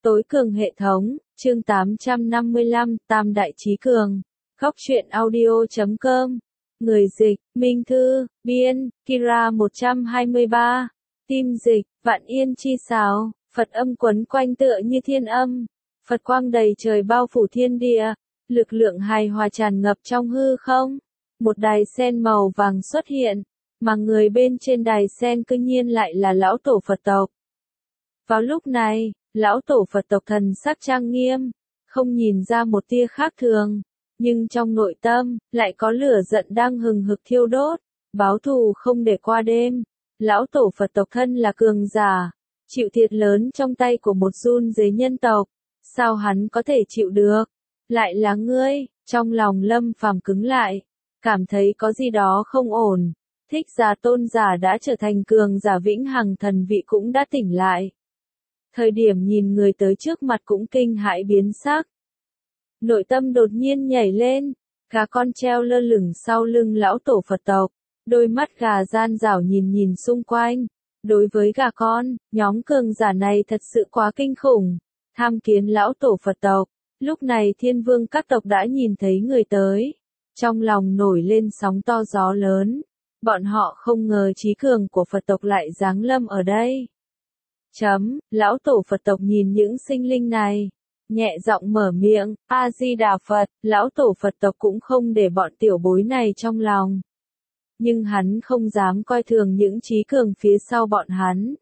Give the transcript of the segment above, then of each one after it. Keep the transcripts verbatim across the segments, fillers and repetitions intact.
Tối cường hệ thống, chương tám trăm năm mươi lăm, Tam Đại Chí Cường. Góc truyện audio chấm com. Người dịch, Minh Thư, biên, Kira một trăm hai mươi ba. Tim dịch, Vạn Yên Chi Sáo, Phật âm quấn quanh tựa như thiên âm. Phật quang đầy trời bao phủ thiên địa. Lực lượng hài hòa tràn ngập trong hư không. Một đài sen màu vàng xuất hiện, mà người bên trên đài sen cư nhiên lại là lão tổ Phật tộc. Vào lúc này, lão tổ Phật tộc thần sắc trang nghiêm, không nhìn ra một tia khác thường, nhưng trong nội tâm, lại có lửa giận đang hừng hực thiêu đốt, báo thù không để qua đêm. Lão tổ Phật tộc thân là cường giả, chịu thiệt lớn trong tay của một run dế nhân tộc, sao hắn có thể chịu được? Lại là ngươi, trong lòng Lâm Phàm cứng lại, cảm thấy có gì đó không ổn. Thích Giả tôn giả đã trở thành cường giả vĩnh hằng thần vị cũng đã tỉnh lại. Thời điểm nhìn người tới trước mặt cũng kinh hãi biến sắc. Nội tâm đột nhiên nhảy lên, gà con treo lơ lửng sau lưng lão tổ Phật tộc, đôi mắt gà gian rảo nhìn nhìn xung quanh. Đối với gà con, nhóm cường giả này thật sự quá kinh khủng. Tham kiến lão tổ Phật tộc, lúc này thiên vương các tộc đã nhìn thấy người tới. Trong lòng nổi lên sóng to gió lớn, bọn họ không ngờ chí cường của Phật tộc lại giáng lâm ở đây. Chấm, lão tổ Phật tộc nhìn những sinh linh này, nhẹ giọng mở miệng, A-di-đà Phật, lão tổ Phật tộc cũng không để bọn tiểu bối này trong lòng. Nhưng hắn không dám coi thường những chí cường phía sau bọn hắn.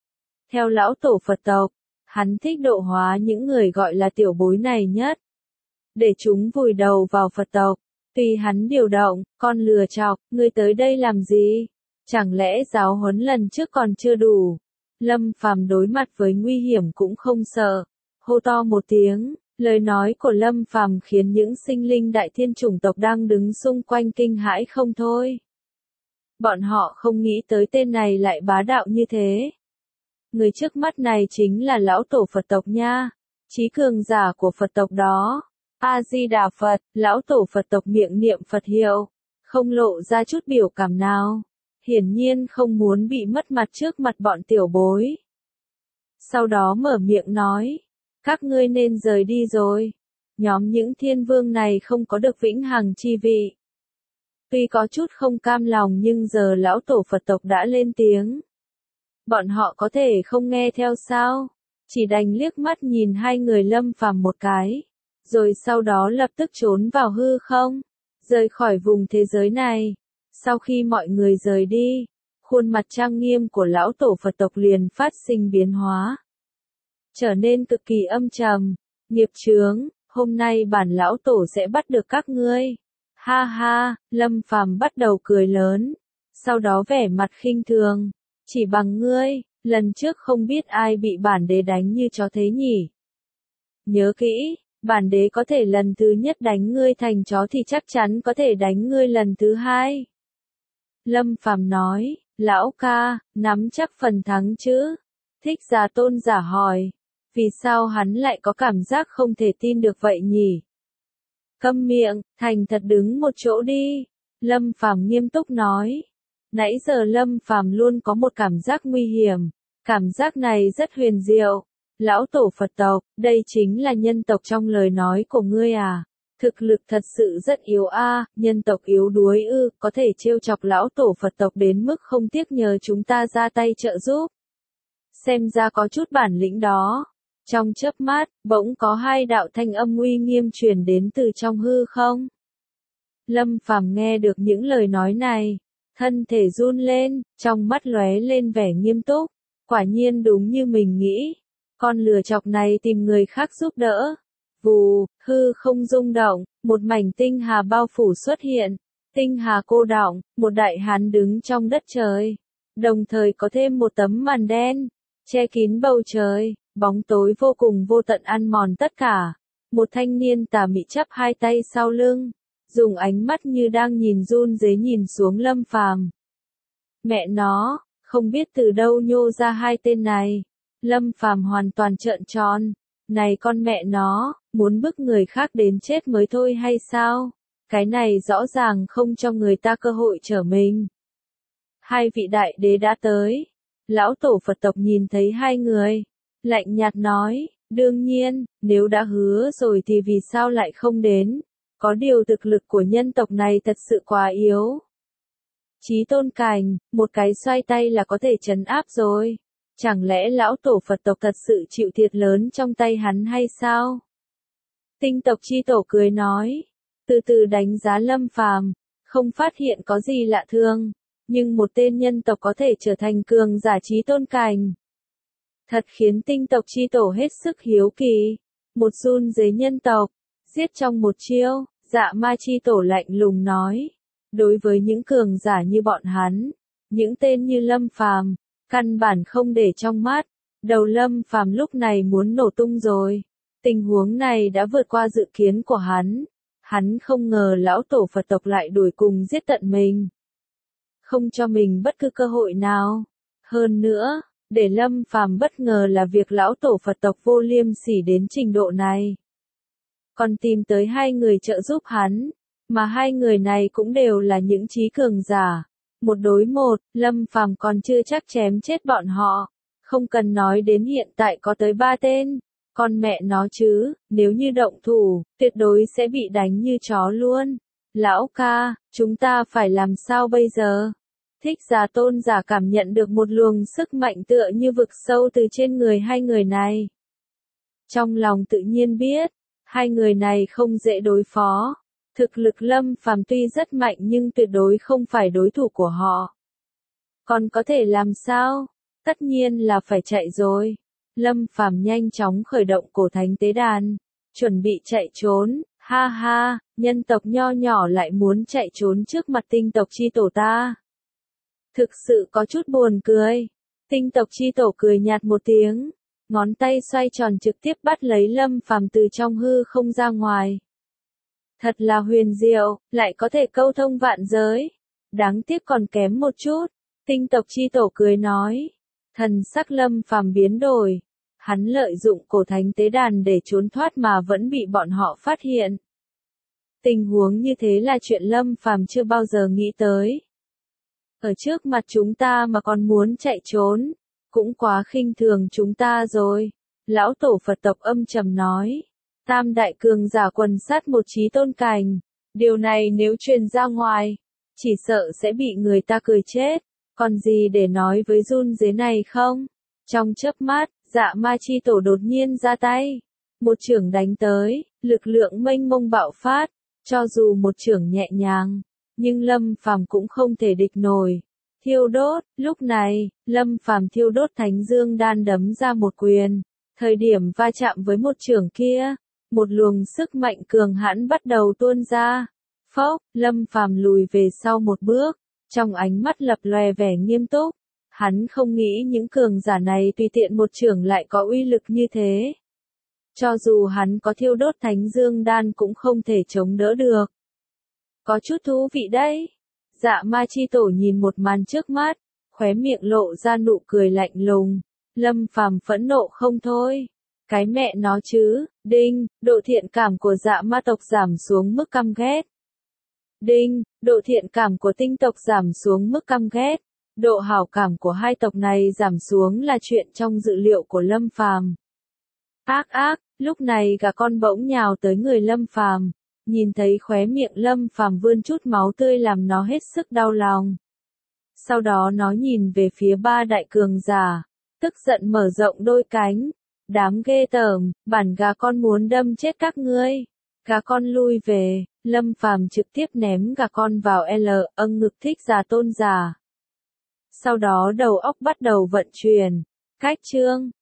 Theo lão tổ Phật tộc, hắn thích độ hóa những người gọi là tiểu bối này nhất. Để chúng vùi đầu vào Phật tộc, tùy hắn điều động, con lừa chọc, ngươi tới đây làm gì? Chẳng lẽ giáo huấn lần trước còn chưa đủ? Lâm Phàm đối mặt với nguy hiểm cũng không sợ, hô to một tiếng, lời nói của Lâm Phàm khiến những sinh linh đại thiên chủng tộc đang đứng xung quanh kinh hãi không thôi. Bọn họ không nghĩ tới tên này lại bá đạo như thế. Người trước mắt này chính là lão tổ Phật tộc nha, chí cường giả của Phật tộc đó. A-di-đà Phật, lão tổ Phật tộc miệng niệm Phật hiệu, không lộ ra chút biểu cảm nào. Hiển nhiên không muốn bị mất mặt trước mặt bọn tiểu bối. Sau đó mở miệng nói, các ngươi nên rời đi rồi. Nhóm những thiên vương này không có được vĩnh hằng chi vị. Tuy có chút không cam lòng nhưng giờ lão tổ Phật tộc đã lên tiếng. Bọn họ có thể không nghe theo sao? Chỉ đành liếc mắt nhìn hai người Lâm Phàm một cái, rồi sau đó lập tức trốn vào hư không, rời khỏi vùng thế giới này. Sau khi mọi người rời đi, khuôn mặt trang nghiêm của lão tổ Phật tộc liền phát sinh biến hóa, trở nên cực kỳ âm trầm. Nghiệp chướng, hôm nay bản lão tổ sẽ bắt được các ngươi. Ha ha, Lâm Phàm bắt đầu cười lớn, sau đó vẻ mặt khinh thường, chỉ bằng ngươi, lần trước không biết ai bị bản đế đánh như chó thế nhỉ. Nhớ kỹ, bản đế có thể lần thứ nhất đánh ngươi thành chó thì chắc chắn có thể đánh ngươi lần thứ hai. Lâm Phàm nói, lão ca, nắm chắc phần thắng chứ? Thích Giả tôn giả hỏi, vì sao hắn lại có cảm giác không thể tin được vậy nhỉ? Câm miệng, thành thật đứng một chỗ đi. Lâm Phàm nghiêm túc nói. Nãy giờ Lâm Phàm luôn có một cảm giác nguy hiểm, cảm giác này rất huyền diệu. Lão tổ Phật tộc, đây chính là nhân tộc trong lời nói của ngươi à? Thực lực thật sự rất yếu a, à, nhân tộc yếu đuối ư, có thể trêu chọc lão tổ Phật tộc đến mức không tiếc nhờ chúng ta ra tay trợ giúp. Xem ra có chút bản lĩnh đó. Trong chớp mắt, bỗng có hai đạo thanh âm uy nghiêm truyền đến từ trong hư không. Lâm Phàm nghe được những lời nói này, thân thể run lên, trong mắt lóe lên vẻ nghiêm túc. Quả nhiên đúng như mình nghĩ, con lừa chọc này tìm người khác giúp đỡ. Vù, hư không rung động, một mảnh tinh hà bao phủ xuất hiện. Tinh hà cô đọng, một đại hán đứng trong đất trời. Đồng thời có thêm một tấm màn đen, che kín bầu trời, bóng tối vô cùng vô tận ăn mòn tất cả. Một thanh niên tà mị chắp hai tay sau lưng, dùng ánh mắt như đang nhìn run rế nhìn xuống Lâm Phàm. Mẹ nó, không biết từ đâu nhô ra hai tên này. Lâm Phàm hoàn toàn trợn tròn. Này con mẹ nó, muốn bức người khác đến chết mới thôi hay sao? Cái này rõ ràng không cho người ta cơ hội trở mình. Hai vị đại đế đã tới. Lão tổ Phật tộc nhìn thấy hai người, lạnh nhạt nói, Đương nhiên, nếu đã hứa rồi thì vì sao lại không đến? Có điều thực lực của nhân tộc này thật sự quá yếu. Chí Tôn Cảnh, một cái xoay tay là có thể trấn áp rồi. Chẳng lẽ lão tổ Phật tộc thật sự chịu thiệt lớn trong tay hắn hay sao? Tinh tộc chi tổ cười nói, từ từ đánh giá Lâm Phàm, không phát hiện có gì lạ thường, nhưng một tên nhân tộc có thể trở thành cường giả Chí Tôn Cảnh. Thật khiến tinh tộc chi tổ hết sức hiếu kỳ. Một run dưới nhân tộc, giết trong một chiêu, Dạ Ma chi tổ lạnh lùng nói. Đối với những cường giả như bọn hắn, những tên như Lâm Phàm, căn bản không để trong mắt. Đầu Lâm Phàm lúc này muốn nổ tung rồi. Tình huống này đã vượt qua dự kiến của hắn. Hắn không ngờ lão tổ Phật tộc lại đuổi cùng giết tận mình. Không cho mình bất cứ cơ hội nào. Hơn nữa, để Lâm Phàm bất ngờ là việc lão tổ Phật tộc vô liêm sỉ đến trình độ này. Còn tìm tới hai người trợ giúp hắn, mà hai người này cũng đều là những trí cường giả. Một đối một, Lâm Phàm còn chưa chắc chém chết bọn họ. Không cần nói đến hiện tại có tới ba tên. Con mẹ nó chứ, nếu như động thủ, tuyệt đối sẽ bị đánh như chó luôn. Lão ca, chúng ta phải làm sao bây giờ? Thích Giả Tôn giả cảm nhận được một luồng sức mạnh tựa như vực sâu từ trên người hai người này. Trong lòng tự nhiên biết, hai người này không dễ đối phó. Thực lực Lâm Phàm tuy rất mạnh nhưng tuyệt đối không phải đối thủ của họ. Còn có thể làm sao? Tất nhiên là phải chạy rồi. Lâm Phàm nhanh chóng khởi động cổ thánh tế đàn, chuẩn bị chạy trốn. Ha ha, nhân tộc nho nhỏ lại muốn chạy trốn trước mặt tinh tộc chi tổ ta. Thực sự có chút buồn cười. Tinh tộc chi tổ cười nhạt một tiếng, ngón tay xoay tròn trực tiếp bắt lấy Lâm Phàm từ trong hư không ra ngoài. Thật là huyền diệu, lại có thể câu thông vạn giới. Đáng tiếc còn kém một chút. Tinh tộc chi tổ cười nói. Thần sắc Lâm Phàm biến đổi. Hắn lợi dụng cổ thánh tế đàn để trốn thoát mà vẫn bị bọn họ phát hiện. Tình huống như thế là chuyện Lâm Phàm chưa bao giờ nghĩ tới. Ở trước mặt chúng ta mà còn muốn chạy trốn, cũng quá khinh thường chúng ta rồi. Lão tổ Phật tộc âm trầm nói. Tam đại cường giả quần sát một Chí Tôn Cảnh. Điều này nếu truyền ra ngoài, chỉ sợ sẽ bị người ta cười chết. Còn gì để nói với run dế này không? Trong chớp mắt, Dạ Ma chi tổ đột nhiên ra tay. Một chưởng đánh tới, lực lượng mênh mông bạo phát. Cho dù một chưởng nhẹ nhàng, nhưng Lâm Phàm cũng không thể địch nổi. Thiêu đốt, lúc này, Lâm Phàm thiêu đốt Thánh Dương Đan đấm ra một quyền. Thời điểm va chạm với một chưởng kia, một luồng sức mạnh cường hãn bắt đầu tuôn ra. Phốc, Lâm Phàm lùi về sau một bước, trong ánh mắt lập lòe vẻ nghiêm túc. Hắn không nghĩ những cường giả này tùy tiện một chưởng lại có uy lực như thế. Cho dù hắn có thiêu đốt Thánh Dương Đan cũng không thể chống đỡ được. Có chút thú vị đấy. Dạ Ma chi tổ nhìn một màn trước mắt, khóe miệng lộ ra nụ cười lạnh lùng. Lâm Phàm phẫn nộ không thôi. Cái mẹ nó chứ, đinh, độ thiện cảm của Dạ Ma tộc giảm xuống mức căm ghét. Đinh, độ thiện cảm của tinh tộc giảm xuống mức căm ghét. Độ hảo cảm của hai tộc này giảm xuống là chuyện trong dự liệu của Lâm Phàm. Ác ác, lúc này gà con bỗng nhào tới người Lâm Phàm, nhìn thấy khóe miệng Lâm Phàm vươn chút máu tươi làm nó hết sức đau lòng. Sau đó nó nhìn về phía ba đại cường giả, tức giận mở rộng đôi cánh. Đám ghê tởm, bản gà con muốn đâm chết các ngươi. Gà con lui về, Lâm Phàm trực tiếp ném gà con vào L âng ngực Thích Giả Tôn giả. Sau đó đầu óc bắt đầu vận chuyển. Cách chương